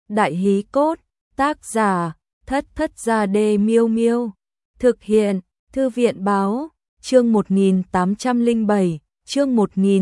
Đại hí cốt, tác giả, Thất Thất Gia Đê Miêu Miêu. Thực hiện, Thư viện báo, chương 1807, chương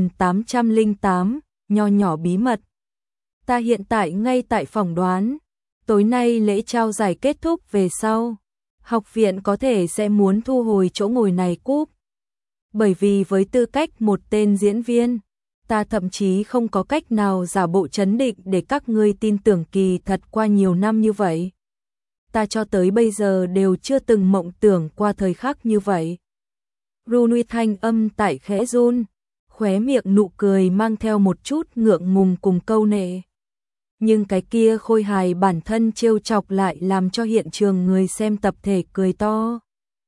1808, nho nhỏ bí mật. Ta hiện tại ngay tại phòng đoán, tối nay lễ trao giải kết thúc về sau, học viện có thể sẽ muốn thu hồi chỗ ngồi này cúp. Bởi vì với tư cách một tên diễn viên, ta thậm chí không có cách nào giả bộ trấn định để các ngươi tin tưởng kỳ thật qua nhiều năm như vậy. Ta cho tới bây giờ đều chưa từng mộng tưởng qua thời khắc như vậy. Rooney thanh âm tại khẽ run, khóe miệng nụ cười mang theo một chút ngượng ngùng cùng câu nệ. Nhưng cái kia khôi hài bản thân trêu chọc lại làm cho hiện trường người xem tập thể cười to.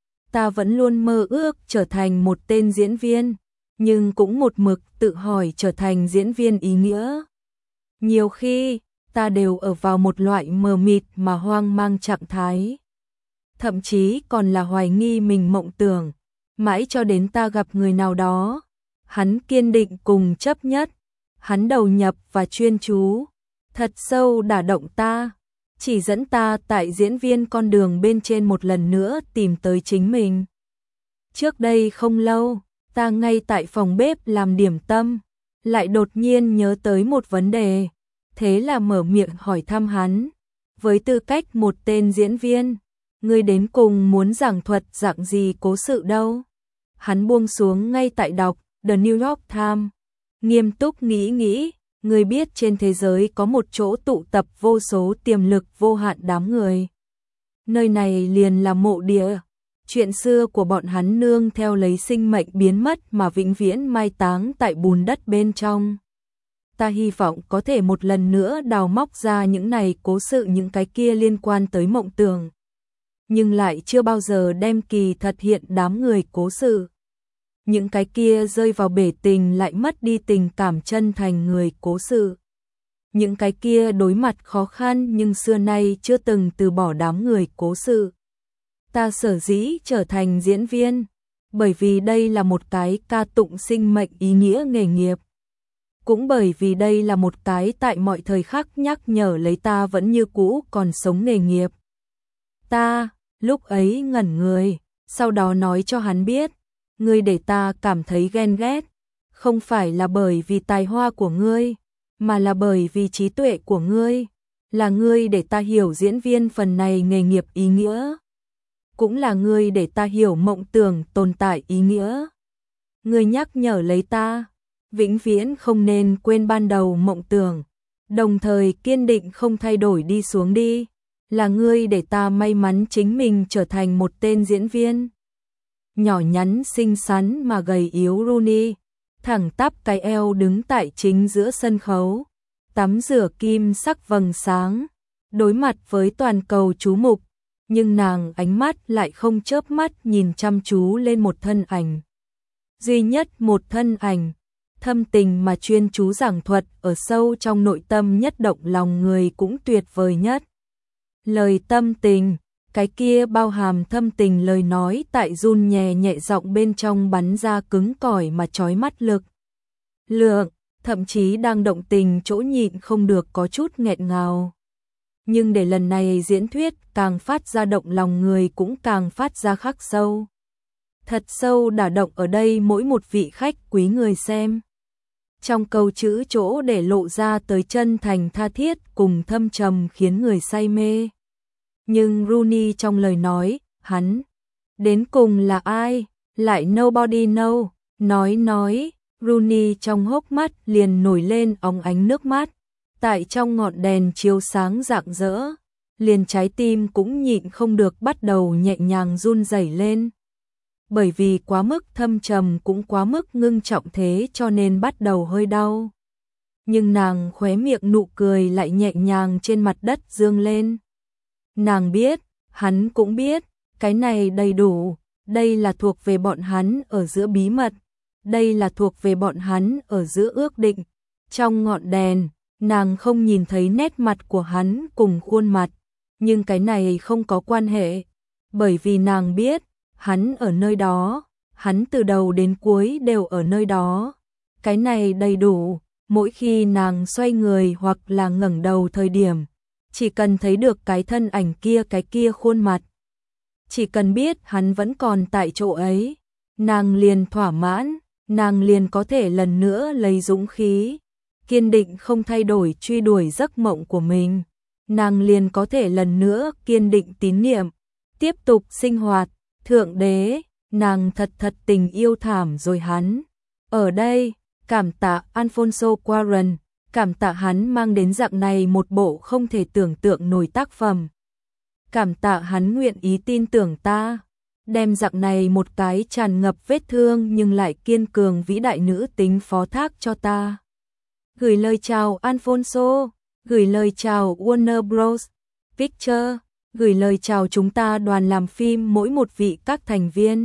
Ta vẫn luôn mơ ước trở thành một tên diễn viên, nhưng cũng một mực tự hỏi trở thành diễn viên ý nghĩa. Nhiều khi, ta đều ở vào một loại mờ mịt mà hoang mang trạng thái. Thậm chí còn là hoài nghi mình mộng tưởng, mãi cho đến ta gặp người nào đó. Hắn kiên định cùng chấp nhất, hắn đầu nhập và chuyên chú, thật sâu đả động ta, chỉ dẫn ta tại diễn viên con đường bên trên một lần nữa tìm tới chính mình. Trước đây không lâu, ta ngay tại phòng bếp làm điểm tâm, lại đột nhiên nhớ tới một vấn đề, thế là mở miệng hỏi thăm hắn. Với tư cách một tên diễn viên, ngươi đến cùng muốn giảng thuật dạng gì cố sự đâu? Hắn buông xuống ngay tại đọc The New York Times, nghiêm túc nghĩ, ngươi biết trên thế giới có một chỗ tụ tập vô số tiềm lực vô hạn đám người. Nơi này liền là mộ địa. Chuyện xưa của bọn hắn nương theo lấy sinh mệnh biến mất mà vĩnh viễn mai táng tại bùn đất bên trong. Ta hy vọng có thể một lần nữa đào móc ra những này cố sự, những cái kia liên quan tới mộng tưởng. Nhưng lại chưa bao giờ đem kỳ thật hiện đám người cố sự. Những cái kia rơi vào bể tình lại mất đi tình cảm chân thành người cố sự. Những cái kia đối mặt khó khăn nhưng xưa nay chưa từng từ bỏ đám người cố sự. Ta sở dĩ trở thành diễn viên, bởi vì đây là một cái ca tụng sinh mệnh ý nghĩa nghề nghiệp. Cũng bởi vì đây là một cái tại mọi thời khắc nhắc nhở lấy ta vẫn như cũ còn sống nghề nghiệp. Ta, lúc ấy ngẩn người, sau đó nói cho hắn biết, ngươi để ta cảm thấy ghen ghét, không phải là bởi vì tài hoa của ngươi, mà là bởi vì trí tuệ của ngươi, là ngươi để ta hiểu diễn viên phần này nghề nghiệp ý nghĩa. Cũng là ngươi để ta hiểu mộng tưởng tồn tại ý nghĩa. Ngươi nhắc nhở lấy ta, vĩnh viễn không nên quên ban đầu mộng tưởng, đồng thời kiên định không thay đổi đi xuống đi. Là ngươi để ta may mắn chính mình trở thành một tên diễn viên. Nhỏ nhắn xinh xắn mà gầy yếu Rooney, thẳng tắp cái eo đứng tại chính giữa sân khấu, tắm rửa kim sắc vầng sáng, đối mặt với toàn cầu chú mục. Nhưng nàng ánh mắt lại không chớp mắt nhìn chăm chú lên một thân ảnh. Duy nhất một thân ảnh, thâm tình mà chuyên chú giảng thuật ở sâu trong nội tâm nhất động lòng người cũng tuyệt vời nhất. Lời tâm tình, cái kia bao hàm thâm tình lời nói tại run nhẹ nhẹ giọng bên trong bắn ra cứng cỏi mà chói mắt lực. Lượng, thậm chí đang động tình chỗ nhịn không được có chút nghẹn ngào. Nhưng để lần này diễn thuyết càng phát ra động lòng người cũng càng phát ra khắc sâu. Thật sâu đả động ở đây mỗi một vị khách quý người xem. Trong câu chữ chỗ để lộ ra tới chân thành tha thiết cùng thâm trầm khiến người say mê. Nhưng Rooney trong lời nói, hắn, đến cùng là ai, lại nobody know, nói, Rooney trong hốc mắt liền nổi lên óng ánh nước mắt. Tại trong ngọn đèn chiếu sáng rạng rỡ, liền trái tim cũng nhịn không được bắt đầu nhẹ nhàng run rẩy lên. Bởi vì quá mức thâm trầm cũng quá mức ngưng trọng thế cho nên bắt đầu hơi đau. Nhưng nàng khóe miệng nụ cười lại nhẹ nhàng trên mặt đất dương lên. Nàng biết, hắn cũng biết, cái này đầy đủ, đây là thuộc về bọn hắn ở giữa bí mật, đây là thuộc về bọn hắn ở giữa ước định. Trong ngọn đèn, nàng không nhìn thấy nét mặt của hắn cùng khuôn mặt, nhưng cái này không có quan hệ, bởi vì nàng biết, hắn ở nơi đó, hắn từ đầu đến cuối đều ở nơi đó. Cái này đầy đủ, mỗi khi nàng xoay người hoặc là ngẩng đầu thời điểm, chỉ cần thấy được cái thân ảnh kia, cái kia khuôn mặt, chỉ cần biết hắn vẫn còn tại chỗ ấy, nàng liền thỏa mãn, nàng liền có thể lần nữa lấy dũng khí, kiên định không thay đổi truy đuổi giấc mộng của mình. Nàng liền có thể lần nữa kiên định tín niệm, tiếp tục sinh hoạt. Thượng đế, nàng thật thật tình yêu thảm rồi hắn. Ở đây, cảm tạ Alfonso Cuarón, cảm tạ hắn mang đến dạng này một bộ không thể tưởng tượng nổi tác phẩm. Cảm tạ hắn nguyện ý tin tưởng ta, đem dạng này một cái tràn ngập vết thương nhưng lại kiên cường vĩ đại nữ tính phó thác cho ta. Gửi lời chào Alfonso, gửi lời chào Warner Bros. Pictures, gửi lời chào chúng ta đoàn làm phim mỗi một vị các thành viên.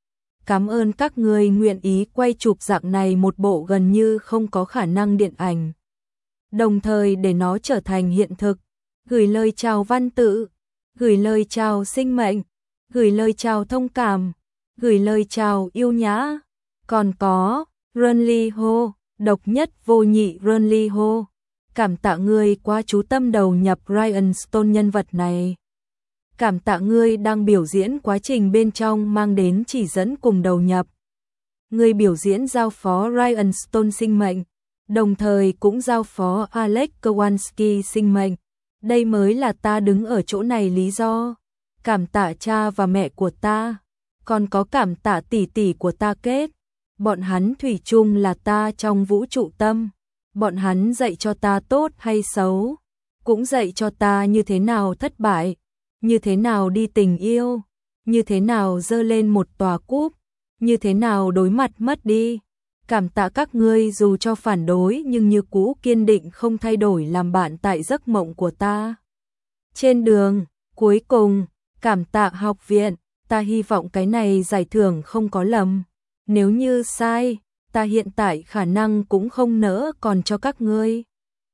Cảm ơn các người nguyện ý quay chụp dạng này một bộ gần như không có khả năng điện ảnh, đồng thời để nó trở thành hiện thực. Gửi lời chào văn tự, gửi lời chào sinh mệnh, gửi lời chào thông cảm, gửi lời chào yêu nhã. Còn có Renly Ho, độc nhất vô nhị Renly Ho. Cảm tạ ngươi quá chú tâm đầu nhập Ryan Stone nhân vật này. Cảm tạ ngươi đang biểu diễn quá trình bên trong mang đến chỉ dẫn cùng đầu nhập. Ngươi biểu diễn giao phó Ryan Stone sinh mệnh, đồng thời cũng giao phó Alex Kowalski sinh mệnh. Đây mới là ta đứng ở chỗ này lý do. Cảm tạ cha và mẹ của ta, còn có cảm tạ tỷ tỷ của ta Kết. Bọn hắn thủy chung là ta trong vũ trụ tâm. Bọn hắn dạy cho ta tốt hay xấu, cũng dạy cho ta như thế nào thất bại, như thế nào đi tình yêu, như thế nào dơ lên một tòa cúp, như thế nào đối mặt mất đi. Cảm tạ các ngươi dù cho phản đối nhưng như cũ kiên định không thay đổi làm bạn tại giấc mộng của ta. Trên đường, cuối cùng, cảm tạ học viện, ta hy vọng cái này giải thưởng không có lầm. Nếu như sai, ta hiện tại khả năng cũng không nỡ còn cho các ngươi.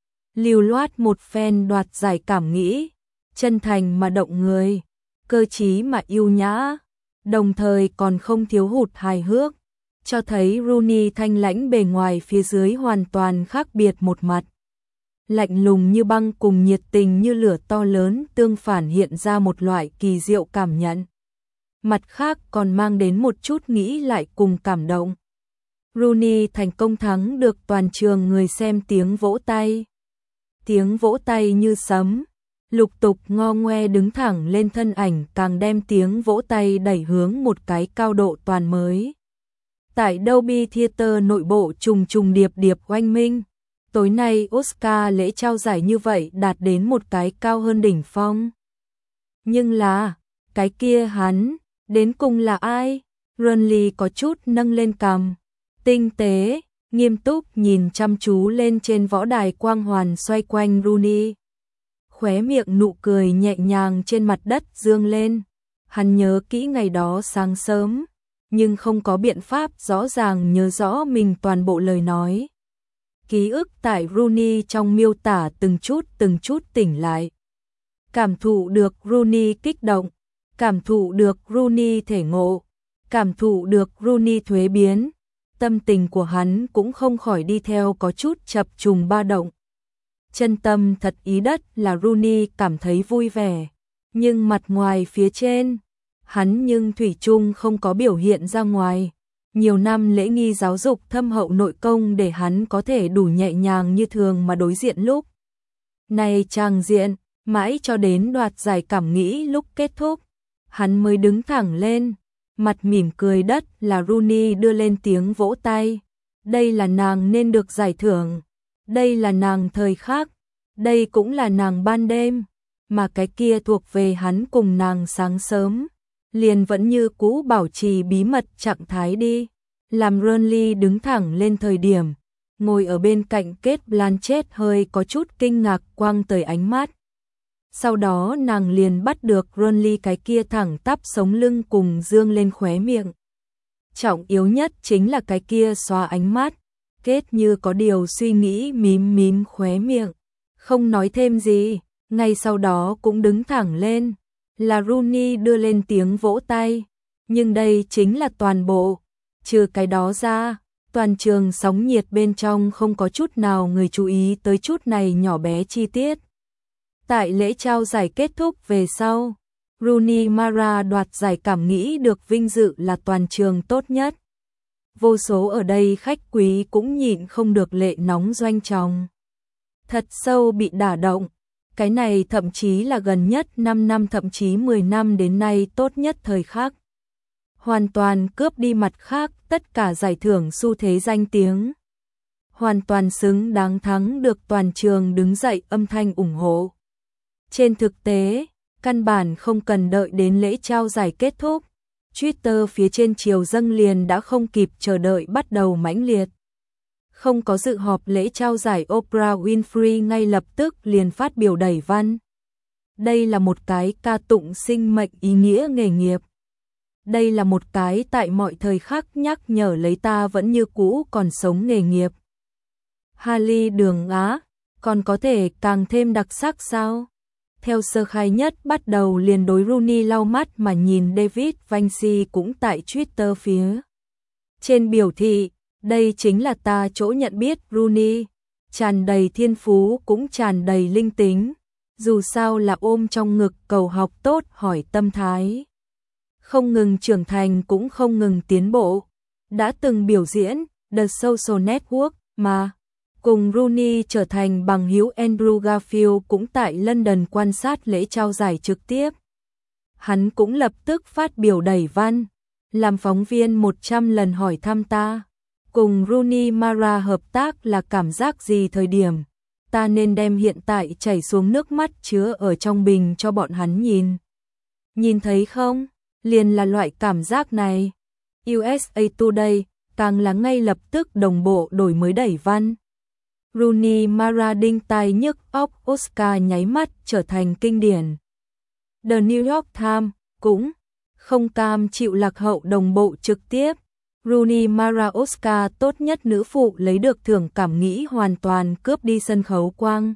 Lưu loát một phen đoạt giải cảm nghĩ, chân thành mà động người, cơ trí mà yêu nhã, đồng thời còn không thiếu hụt hài hước, cho thấy Rooney thanh lãnh bề ngoài phía dưới hoàn toàn khác biệt một mặt. Lạnh lùng như băng cùng nhiệt tình như lửa to lớn tương phản hiện ra một loại kỳ diệu cảm nhận. Mặt khác còn mang đến một chút nghĩ lại cùng cảm động. Rooney thành công thắng được toàn trường người xem tiếng vỗ tay. Tiếng vỗ tay như sấm, lục tục ngo ngoe đứng thẳng lên thân ảnh càng đem tiếng vỗ tay đẩy hướng một cái cao độ toàn mới. Tại Dolby Theater nội bộ trùng trùng điệp điệp oanh minh, tối nay Oscar lễ trao giải như vậy đạt đến một cái cao hơn đỉnh phong. Nhưng là, cái kia hắn, đến cùng là ai? Renly có chút nâng lên cằm, tinh tế, nghiêm túc nhìn chăm chú lên trên võ đài quang hoàn xoay quanh Rooney. Khóe miệng nụ cười nhẹ nhàng trên mặt đất dương lên. Hắn nhớ kỹ ngày đó sáng sớm, nhưng không có biện pháp rõ ràng nhớ rõ mình toàn bộ lời nói. Ký ức tại Rooney trong miêu tả từng chút tỉnh lại. Cảm thụ được Rooney kích động, cảm thụ được Rooney thể ngộ, cảm thụ được Rooney thuế biến. Tâm tình của hắn cũng không khỏi đi theo có chút chập trùng ba động. Chân tâm thật ý đất là Rooney cảm thấy vui vẻ, nhưng mặt ngoài phía trên, hắn nhưng thủy chung không có biểu hiện ra ngoài. Nhiều năm lễ nghi giáo dục thâm hậu nội công để hắn có thể đủ nhẹ nhàng như thường mà đối diện lúc này tràng diện, mãi cho đến đoạt giải cảm nghĩ lúc kết thúc, hắn mới đứng thẳng lên, mặt mỉm cười. Đất là Rooney đưa lên tiếng vỗ tay. Đây là nàng nên được giải thưởng, đây là nàng thời khắc, đây cũng là nàng ban đêm, mà cái kia thuộc về hắn cùng nàng sáng sớm, liền vẫn như cũ bảo trì bí mật trạng thái đi. Làm Renly đứng thẳng lên thời điểm, ngồi ở bên cạnh Cate Blanchett hơi có chút kinh ngạc quăng tới ánh mắt. Sau đó nàng liền bắt được Renly cái kia thẳng tắp sống lưng cùng dương lên khóe miệng. Trọng yếu nhất chính là cái kia xóa ánh mắt. Cate như có điều suy nghĩ mím mím khóe miệng, không nói thêm gì, ngay sau đó cũng đứng thẳng lên. Là Rooney đưa lên tiếng vỗ tay, nhưng đây chính là toàn bộ. Trừ cái đó ra, toàn trường sóng nhiệt bên trong không có chút nào người chú ý tới chút này nhỏ bé chi tiết. Tại lễ trao giải kết thúc về sau, Rooney Mara đoạt giải cảm nghĩ được vinh dự là toàn trường tốt nhất. Vô số ở đây khách quý cũng nhịn không được lệ nóng doanh tròng. Thật sâu bị đả động, cái này thậm chí là gần nhất 5 năm thậm chí 10 năm đến nay tốt nhất thời khắc. Hoàn toàn cướp đi mặt khác tất cả giải thưởng xu thế danh tiếng. Hoàn toàn xứng đáng thắng được toàn trường đứng dậy âm thanh ủng hộ. Trên thực tế, căn bản không cần đợi đến lễ trao giải kết thúc. Twitter phía trên triều dâng liền đã không kịp chờ đợi bắt đầu mãnh liệt. Không có dự họp lễ trao giải Oprah Winfrey ngay lập tức liền phát biểu đẩy văn. Đây là một cái ca tụng sinh mệnh ý nghĩa nghề nghiệp. Đây là một cái tại mọi thời khắc nhắc nhở lấy ta vẫn như cũ còn sống nghề nghiệp. Hailey Đường Á, còn có thể càng thêm đặc sắc sao? Theo sơ khai nhất bắt đầu liền đối Rooney lau mắt mà nhìn David Vinci cũng tại Twitter phía trên biểu thị, đây chính là ta chỗ nhận biết Rooney, tràn đầy thiên phú cũng tràn đầy linh tính, dù sao là ôm trong ngực cầu học tốt hỏi tâm thái. Không ngừng trưởng thành cũng không ngừng tiến bộ, đã từng biểu diễn The Social Network mà cùng Rooney trở thành bằng hữu Andrew Garfield cũng tại London quan sát lễ trao giải trực tiếp. Hắn cũng lập tức phát biểu đẩy văn, làm phóng viên 100 lần hỏi thăm ta. Cùng Rooney Mara hợp tác là cảm giác gì thời điểm, ta nên đem hiện tại chảy xuống nước mắt chứa ở trong bình cho bọn hắn nhìn. Nhìn thấy không? Liền là loại cảm giác này. USA Today càng là ngay lập tức đồng bộ đổi mới đẩy văn. Rooney Mara đinh tai nhức óc Oscar nháy mắt trở thành kinh điển. The New York Times cũng không cam chịu lạc hậu đồng bộ trực tiếp. Rooney Mara Oscar tốt nhất nữ phụ lấy được thưởng cảm nghĩ hoàn toàn cướp đi sân khấu quang.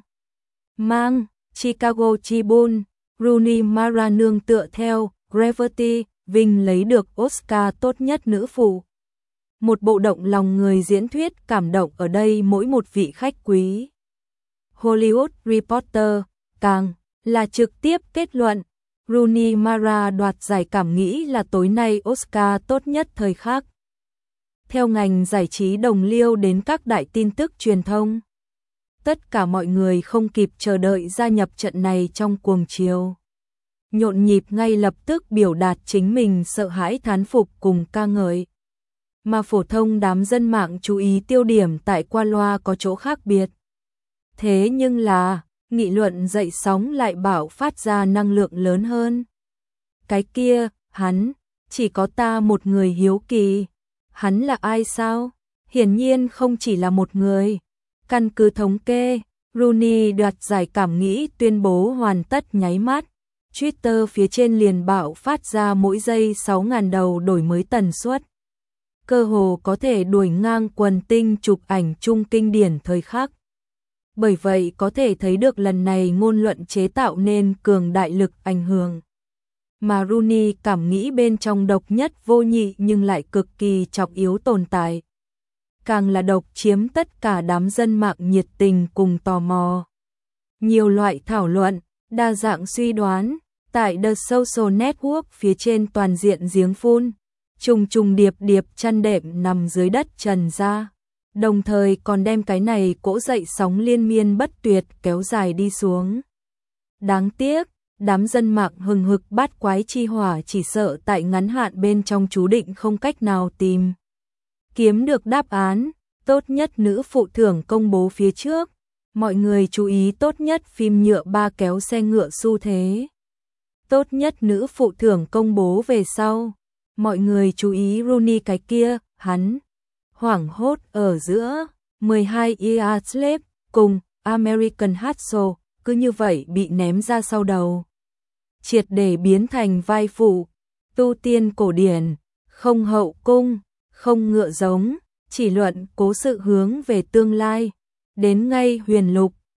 Mang, Chicago Tribune, Rooney Mara nương tựa theo Gravity, vinh lấy được Oscar tốt nhất nữ phụ. Một bộ động lòng người diễn thuyết cảm động ở đây mỗi một vị khách quý. Hollywood Reporter càng là trực tiếp kết luận, Rooney Mara đoạt giải cảm nghĩ là tối nay Oscar tốt nhất thời khắc. Theo ngành giải trí đồng liêu đến các đại tin tức truyền thông, tất cả mọi người không kịp chờ đợi gia nhập trận này trong cuồng chiều. Nhộn nhịp ngay lập tức biểu đạt chính mình sợ hãi thán phục cùng ca ngợi. Mà phổ thông đám dân mạng chú ý tiêu điểm tại qua loa có chỗ khác biệt. Thế nhưng là, nghị luận dậy sóng lại bảo phát ra năng lượng lớn hơn. Cái kia, hắn, chỉ có ta một người hiếu kỳ. Hắn là ai sao? Hiển nhiên không chỉ là một người. Căn cứ thống kê, Rooney đoạt giải cảm nghĩ tuyên bố hoàn tất nháy mắt. Twitter phía trên liền bạo phát ra mỗi giây 6.000 đầu đổi mới tần suất. Cơ hồ có thể đuổi ngang quần tinh chụp ảnh chung kinh điển thời khắc. Bởi vậy có thể thấy được lần này ngôn luận chế tạo nên cường đại lực ảnh hưởng. Mà Rooney cảm nghĩ bên trong độc nhất vô nhị nhưng lại cực kỳ trọng yếu tồn tại. Càng là độc chiếm tất cả đám dân mạng nhiệt tình cùng tò mò. Nhiều loại thảo luận, đa dạng suy đoán, tại The Social Network phía trên toàn diện giếng phun, trùng trùng điệp điệp chăn đệm nằm dưới đất trần ra. Đồng thời còn đem cái này cỗ dậy sóng liên miên bất tuyệt kéo dài đi xuống. Đáng tiếc, đám dân mạng hừng hực bát quái chi hỏa chỉ sợ tại ngắn hạn bên trong chú định không cách nào tìm kiếm được đáp án. Tốt nhất nữ phụ thưởng công bố phía trước, mọi người chú ý tốt nhất phim nhựa ba kéo xe ngựa xu thế. Tốt nhất nữ phụ thưởng công bố về sau, mọi người chú ý Rooney cái kia, hắn hoảng hốt ở giữa 12 Years Slave cùng American Hustle cứ như vậy bị ném ra sau đầu. Triệt để biến thành vai phụ, tu tiên cổ điển, không hậu cung, không ngựa giống, chỉ luận cố sự hướng về tương lai, đến ngay huyền lục,